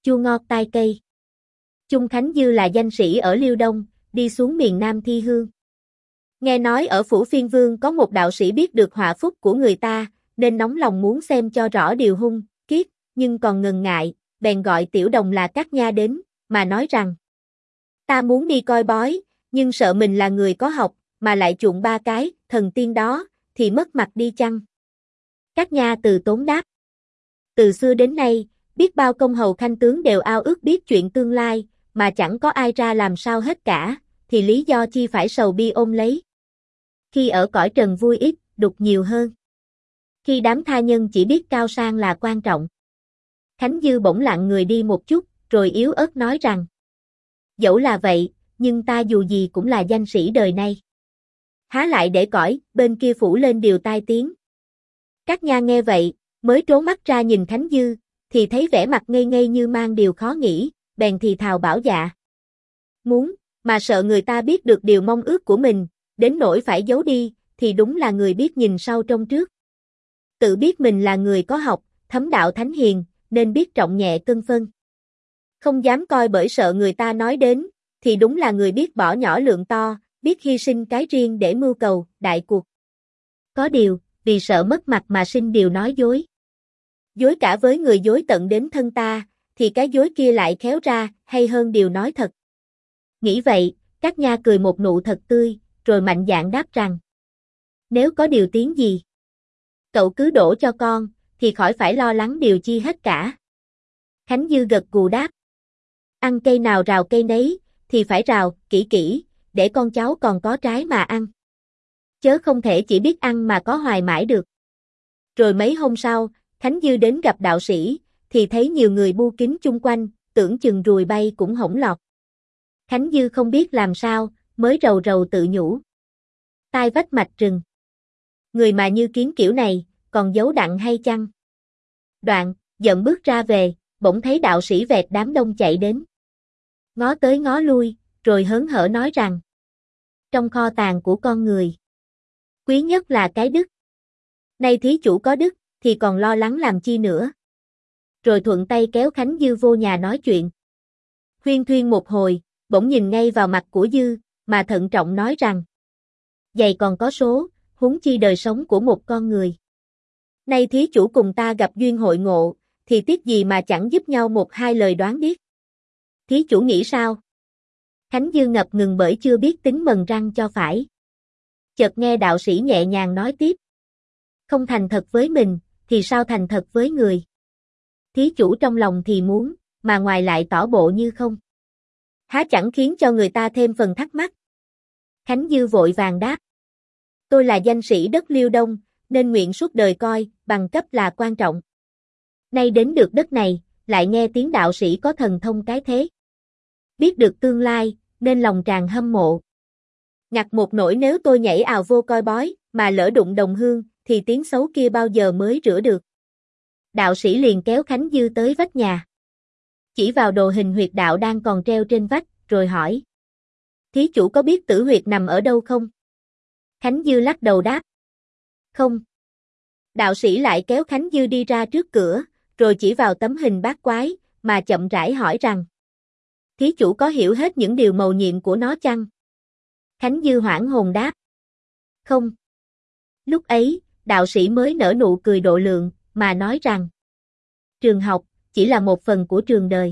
chua ngọt tai cây. Chung Khánh Dư là danh sĩ ở Liêu Đông, đi xuống miền Nam thi hương. Nghe nói ở Phủ Phiên Vương có một đạo sĩ biết được họa phúc của người ta, nên nóng lòng muốn xem cho rõ điều hung, kiết, nhưng còn ngần ngại, bèn gọi Tiểu Đồng là Cát Nha đến, mà nói rằng: ta muốn đi coi bói, nhưng sợ mình là người có học, mà lại chuộng ba cái thần tiên đó, thì mất mặt đi chăng? Cát Nha từ tốn đáp: từ xưa đến nay, biết bao công hầu khanh tướng đều ao ước biết chuyện tương lai, mà chẳng có ai ra làm sao hết cả, thì lý do chi phải sầu bi ôm lấy. Khi ở cõi trần vui ít, đục nhiều hơn. Khi đám tha nhân chỉ biết cao sang là quan trọng. Khánh Dư bỗng lặng người đi một chút, rồi yếu ớt nói rằng: dẫu là vậy, nhưng ta dù gì cũng là danh sĩ đời nay. Há lại để cõi bên kia phủ lên điều tai tiếng. Cát Nha nghe vậy, mới trố mắt ra nhìn Khánh Dư, thì thấy vẻ mặt ngây ngây như mang điều khó nghĩ, bèn thì thào bảo dạ. Muốn, mà sợ người ta biết được điều mong ước của mình, đến nỗi phải giấu đi, thì đúng là người biết nhìn sau trông trước. Tự biết mình là người có học, thấm đạo thánh hiền, nên biết trọng nhẹ cân phân. Không dám coi bởi sợ người ta nói đến, thì đúng là người biết bỏ nhỏ lượng to, biết hy sinh cái riêng để mưu cầu, đại cuộc. Có điều, vì sợ mất mặt mà sinh điều nói dối. Dối cả với người dối tận đến thân ta, thì cái dối kia lại khéo ra, hay hơn điều nói thật. Nghĩ vậy, Cát Nha cười một nụ thật tươi, rồi mạnh dạn đáp rằng: nếu có điều tiếng gì, cậu cứ đổ cho con, thì khỏi phải lo lắng điều chi hết cả. Khánh Dư gật gù đáp: ăn cây nào rào cây nấy, thì phải rào kỹ kỹ, để con cháu còn có trái mà ăn. Chớ không thể chỉ biết ăn mà có hoài mãi được. Rồi mấy hôm sau, Khánh Dư đến gặp đạo sĩ, thì thấy nhiều người bu kín chung quanh, tưởng chừng ruồi bay cũng hổng lọt. Khánh Dư không biết làm sao, mới rầu rầu tự nhủ: tai vách mạch rừng. Người mà như kiến kiểu này, còn giấu đặng hay chăng? Đoạn, giận bước ra về, bỗng thấy đạo sĩ vẹt đám đông chạy đến. Ngó tới ngó lui, rồi hớn hở nói rằng: trong kho tàng của con người, quý nhất là cái đức. Nay thí chủ có đức, thì còn lo lắng làm chi nữa. Rồi thuận tay kéo Khánh Dư vô nhà nói chuyện. Huyên thuyên một hồi, bỗng nhìn ngay vào mặt của Dư, mà thận trọng nói rằng: giày còn có số, huống chi đời sống của một con người. Nay thí chủ cùng ta gặp duyên hội ngộ, thì tiếc gì mà chẳng giúp nhau một hai lời đoán biết. Thí chủ nghĩ sao? Khánh Dư ngập ngừng bởi chưa biết tính mần răng cho phải. Chợt nghe đạo sĩ nhẹ nhàng nói tiếp: không thành thật với mình, thì sao thành thật với người? Thí chủ trong lòng thì muốn, mà ngoài lại tỏ bộ như không. Há chẳng khiến cho người ta thêm phần thắc mắc. Khánh Dư vội vàng đáp: tôi là danh sĩ đất Liêu Đông, nên nguyện suốt đời coi, bằng cấp là quan trọng. Nay đến được đất này, lại nghe tiếng đạo sĩ có thần thông cái thế. Biết được tương lai, nên lòng tràn hâm mộ. Ngặt một nỗi nếu tôi nhảy ào vô coi bói, mà lỡ đụng đồng hương, thì tiếng xấu kia bao giờ mới rửa được. Đạo sĩ liền kéo Khánh Dư tới vách nhà. Chỉ vào đồ hình huyệt đạo đang còn treo trên vách, rồi hỏi: thí chủ có biết tử huyệt nằm ở đâu không? Khánh Dư lắc đầu đáp: không. Đạo sĩ lại kéo Khánh Dư đi ra trước cửa, rồi chỉ vào tấm hình bát quái, mà chậm rãi hỏi rằng: thí chủ có hiểu hết những điều mầu nhiệm của nó chăng? Khánh Dư hoảng hồn đáp: không. Lúc ấy, đạo sĩ mới nở nụ cười độ lượng, mà nói rằng: trường học, chỉ là một phần của trường đời.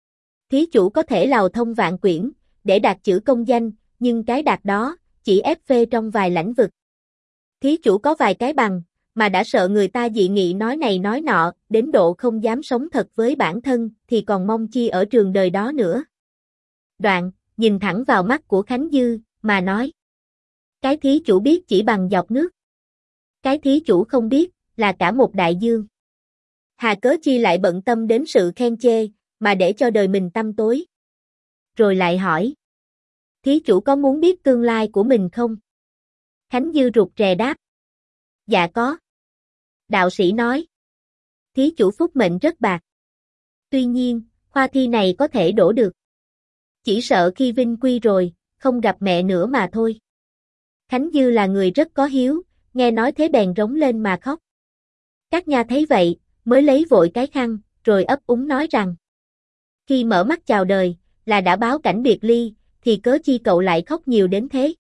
Thí chủ có thể lào thông vạn quyển, để đạt chữ công danh, nhưng cái đạt đó, chỉ ép phê trong vài lĩnh vực. Thí chủ có vài cái bằng, mà đã sợ người ta dị nghị nói này nói nọ, đến độ không dám sống thật với bản thân, thì còn mong chi ở trường đời đó nữa. Đoạn, nhìn thẳng vào mắt của Khánh Dư, mà nói: cái thí chủ biết chỉ bằng giọt nước. Cái thí chủ không biết, là cả một đại dương. Hà cớ chi lại bận tâm đến sự khen chê, mà để cho đời mình tăm tối. Rồi lại hỏi: thí chủ có muốn biết tương lai của mình không? Khánh Dư rụt rè đáp: dạ có. Đạo sĩ nói: thí chủ phúc mệnh rất bạc. Tuy nhiên, khoa thi này có thể đổ được. Chỉ sợ khi vinh quy rồi, không gặp mẹ nữa mà thôi. Khánh Dư là người rất có hiếu, nghe nói thế bèn rống lên mà khóc. Cát Nha thấy vậy, mới lấy vội cái khăn, rồi ấp úng nói rằng: Khi mở mắt chào đời, là đã báo cảnh biệt ly, thì cớ chi cậu lại khóc nhiều đến thế?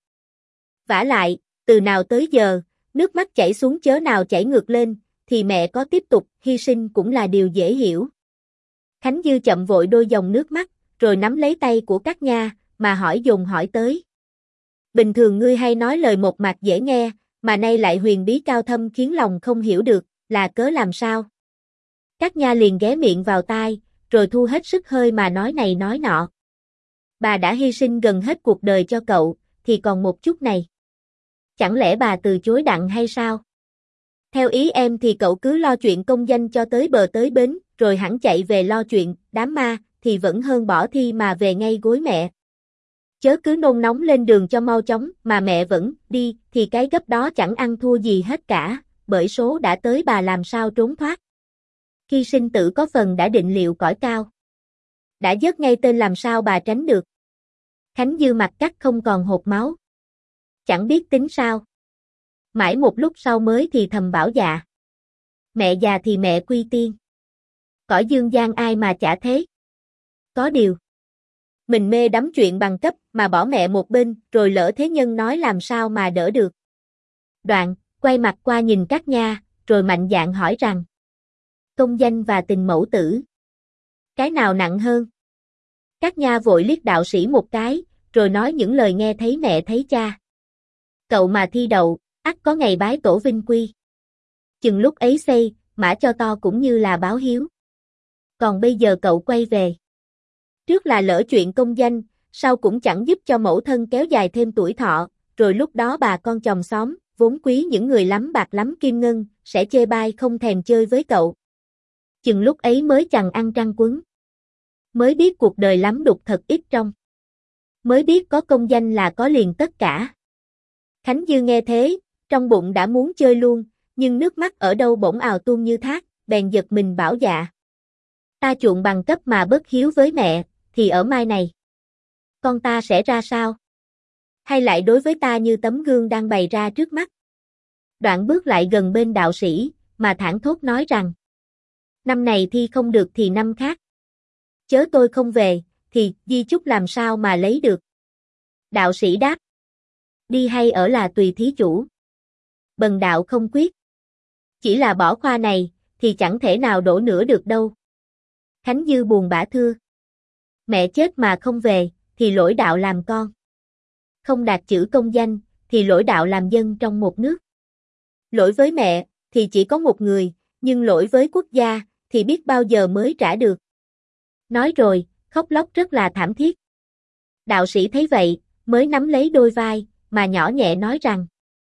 Vả lại, từ nào tới giờ, nước mắt chảy xuống chớ nào chảy ngược lên, thì mẹ có tiếp tục hy sinh cũng là điều dễ hiểu. Khánh Dư chậm vội đôi dòng nước mắt, rồi nắm lấy tay của Cát Nha, mà hỏi dồn hỏi tới. Bình thường ngươi hay nói lời một mạc dễ nghe, mà nay lại huyền bí cao thâm khiến lòng không hiểu được, là cớ làm sao? Cát Nha liền ghé miệng vào tai, rồi thu hết sức hơi mà nói này nói nọ. Bà đã hy sinh gần hết cuộc đời cho cậu, thì còn một chút này. Chẳng lẽ bà từ chối đặng hay sao? Theo ý em thì cậu cứ lo chuyện công danh cho tới bờ tới bến, rồi hẳn chạy về lo chuyện đám ma, thì vẫn hơn bỏ thi mà về ngay gối mẹ. Chớ cứ nôn nóng lên đường cho mau chóng, mà mẹ vẫn đi, thì cái gấp đó chẳng ăn thua gì hết cả, bởi số đã tới bà làm sao trốn thoát. Khi sinh tử có phần đã định liệu cõi cao. Đã dớt ngay tên làm sao bà tránh được. Khánh Dư mặt cắt không còn hột máu. Chẳng biết tính sao. Mãi một lúc sau mới thì thầm bảo dạ. Mẹ già thì mẹ quy tiên. Cõi dương gian ai mà chả thế. Có điều. Mình mê đắm chuyện bằng cấp mà bỏ mẹ một bên, rồi lỡ thế nhân nói làm sao mà đỡ được. Đoạn, quay mặt qua nhìn Cát Nha, rồi mạnh dạn hỏi rằng. Công danh và tình mẫu tử. Cái nào nặng hơn? Cát Nha vội liếc đạo sĩ một cái, rồi nói những lời nghe thấy mẹ thấy cha. Cậu mà thi đậu, ắt có ngày bái tổ vinh quy. Chừng lúc ấy xây, mã cho to cũng như là báo hiếu. Còn bây giờ cậu quay về. Trước là lỡ chuyện công danh, sau cũng chẳng giúp cho mẫu thân kéo dài thêm tuổi thọ, rồi lúc đó bà con chòm xóm, vốn quý những người lắm bạc lắm kim ngân, sẽ chê bai không thèm chơi với cậu. Chừng lúc ấy mới chẳng ăn trăng quấn. Mới biết cuộc đời lắm đục thật ít trong. Mới biết có công danh là có liền tất cả. Khánh Dư nghe thế, trong bụng đã muốn chơi luôn, nhưng nước mắt ở đâu bỗng ào tuôn như thác, bèn giật mình bảo dạ. Ta chuộng bằng cấp mà bất hiếu với mẹ, thì ở mai này. Con ta sẽ ra sao? Hay lại đối với ta như tấm gương đang bày ra trước mắt? Đoạn bước lại gần bên đạo sĩ, mà thảng thốt nói rằng. Năm này thi không được thì năm khác. Chớ tôi không về, thì di chúc làm sao mà lấy được? Đạo sĩ đáp. Đi hay ở là tùy thí chủ. Bần đạo không quyết. Chỉ là bỏ khoa này, thì chẳng thể nào đổ nữa được đâu. Khánh Dư buồn bã thưa. Mẹ chết mà không về, thì lỗi đạo làm con. Không đạt chữ công danh, thì lỗi đạo làm dân trong một nước. Lỗi với mẹ, thì chỉ có một người, nhưng lỗi với quốc gia, thì biết bao giờ mới trả được. Nói rồi, khóc lóc rất là thảm thiết. Đạo sĩ thấy vậy, mới nắm lấy đôi vai, mà nhỏ nhẹ nói rằng.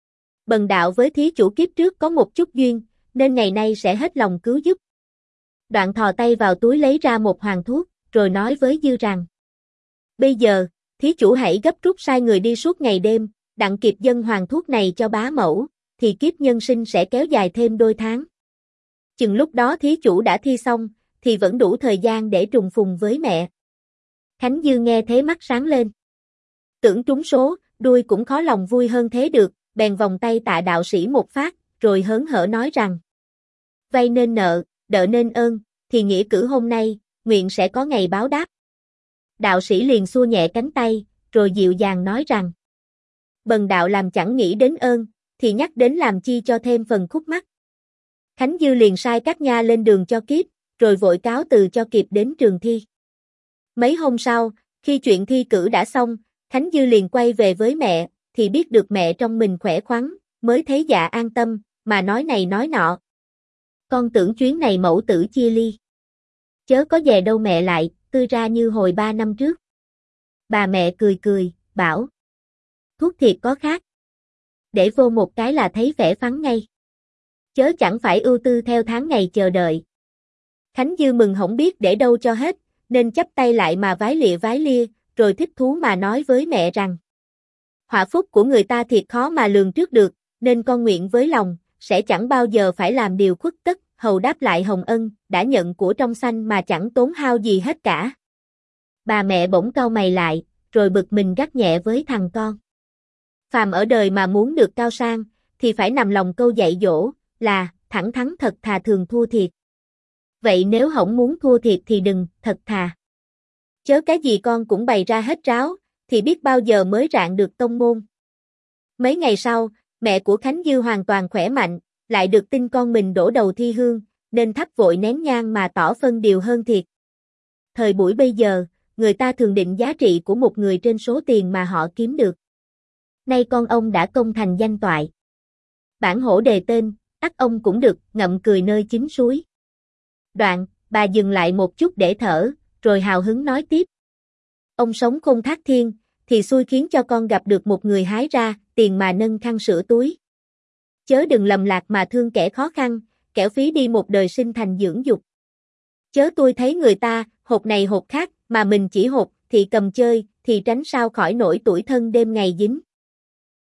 Bần đạo với thí chủ kiếp trước có một chút duyên, nên ngày nay sẽ hết lòng cứu giúp. Đoạn thò tay vào túi lấy ra một hoàng thuốc, rồi nói với Dư rằng. Bây giờ, thí chủ hãy gấp rút sai người đi suốt ngày đêm, đặng kịp dâng hoàng thuốc này cho bá mẫu, thì kiếp nhân sinh sẽ kéo dài thêm đôi tháng. Chừng lúc đó thí chủ đã thi xong, thì vẫn đủ thời gian để trùng phùng với mẹ. Khánh Dư nghe thế mắt sáng lên. Tưởng trúng số, đuôi cũng khó lòng vui hơn thế được, bèn vòng tay tạ đạo sĩ một phát, rồi hớn hở nói rằng. Vay nên nợ, đợ nên ơn, thì nghĩa cử hôm nay, nguyện sẽ có ngày báo đáp. Đạo sĩ liền xua nhẹ cánh tay, rồi dịu dàng nói rằng. Bần đạo làm chẳng nghĩ đến ơn, thì nhắc đến làm chi cho thêm phần khúc mắc. Khánh Dư liền sai Cát Nha lên đường cho kiếp, rồi vội cáo từ cho kịp đến trường thi. Mấy hôm sau, khi chuyện thi cử đã xong, Khánh Dư liền quay về với mẹ, thì biết được mẹ trong mình khỏe khoắn, mới thấy dạ an tâm, mà nói này nói nọ. Con tưởng chuyến này mẫu tử chia ly. Chớ có về đâu mẹ lại, tươi ra như hồi 3 năm trước. Bà mẹ cười cười, bảo. Thuốc thiệt có khác. Để vô một cái là thấy vẻ phắn ngay. Chớ chẳng phải ưu tư theo tháng ngày chờ đợi. Khánh Dư mừng không biết để đâu cho hết, nên chắp tay lại mà vái lia, rồi thích thú mà nói với mẹ rằng. Họa phúc của người ta thiệt khó mà lường trước được, nên con nguyện với lòng, sẽ chẳng bao giờ phải làm điều khuất tất, hầu đáp lại hồng ân, đã nhận của trong sanh mà chẳng tốn hao gì hết cả. Bà mẹ bỗng cau mày lại, rồi bực mình gắt nhẹ với thằng con. Phàm ở đời mà muốn được cao sang, thì phải nằm lòng câu dạy dỗ, là, thẳng thắn thật thà thường thua thiệt. Vậy nếu hổng muốn thua thiệt thì đừng, thật thà. Chớ cái gì con cũng bày ra hết ráo, thì biết bao giờ mới rạng được tông môn. Mấy ngày sau, mẹ của Khánh Dư hoàn toàn khỏe mạnh, lại được tin con mình đổ đầu thi hương, nên thắp vội nén nhang mà tỏ phân điều hơn thiệt. Thời buổi bây giờ, người ta thường định giá trị của một người trên số tiền mà họ kiếm được. Nay con ông đã công thành danh toại. Bản hổ đề tên, ắt ông cũng được ngậm cười nơi chính suối. Đoạn, bà dừng lại một chút để thở, rồi hào hứng nói tiếp. Ông sống khôn thác thiên, thì xui khiến cho con gặp được một người hái ra, tiền mà nâng khăn sữa túi. Chớ đừng lầm lạc mà thương kẻ khó khăn, kẻo phí đi một đời sinh thành dưỡng dục. Chớ tôi thấy người ta, hột này hột khác, mà mình chỉ hột, thì cầm chơi, thì tránh sao khỏi nổi tủi thân đêm ngày dính.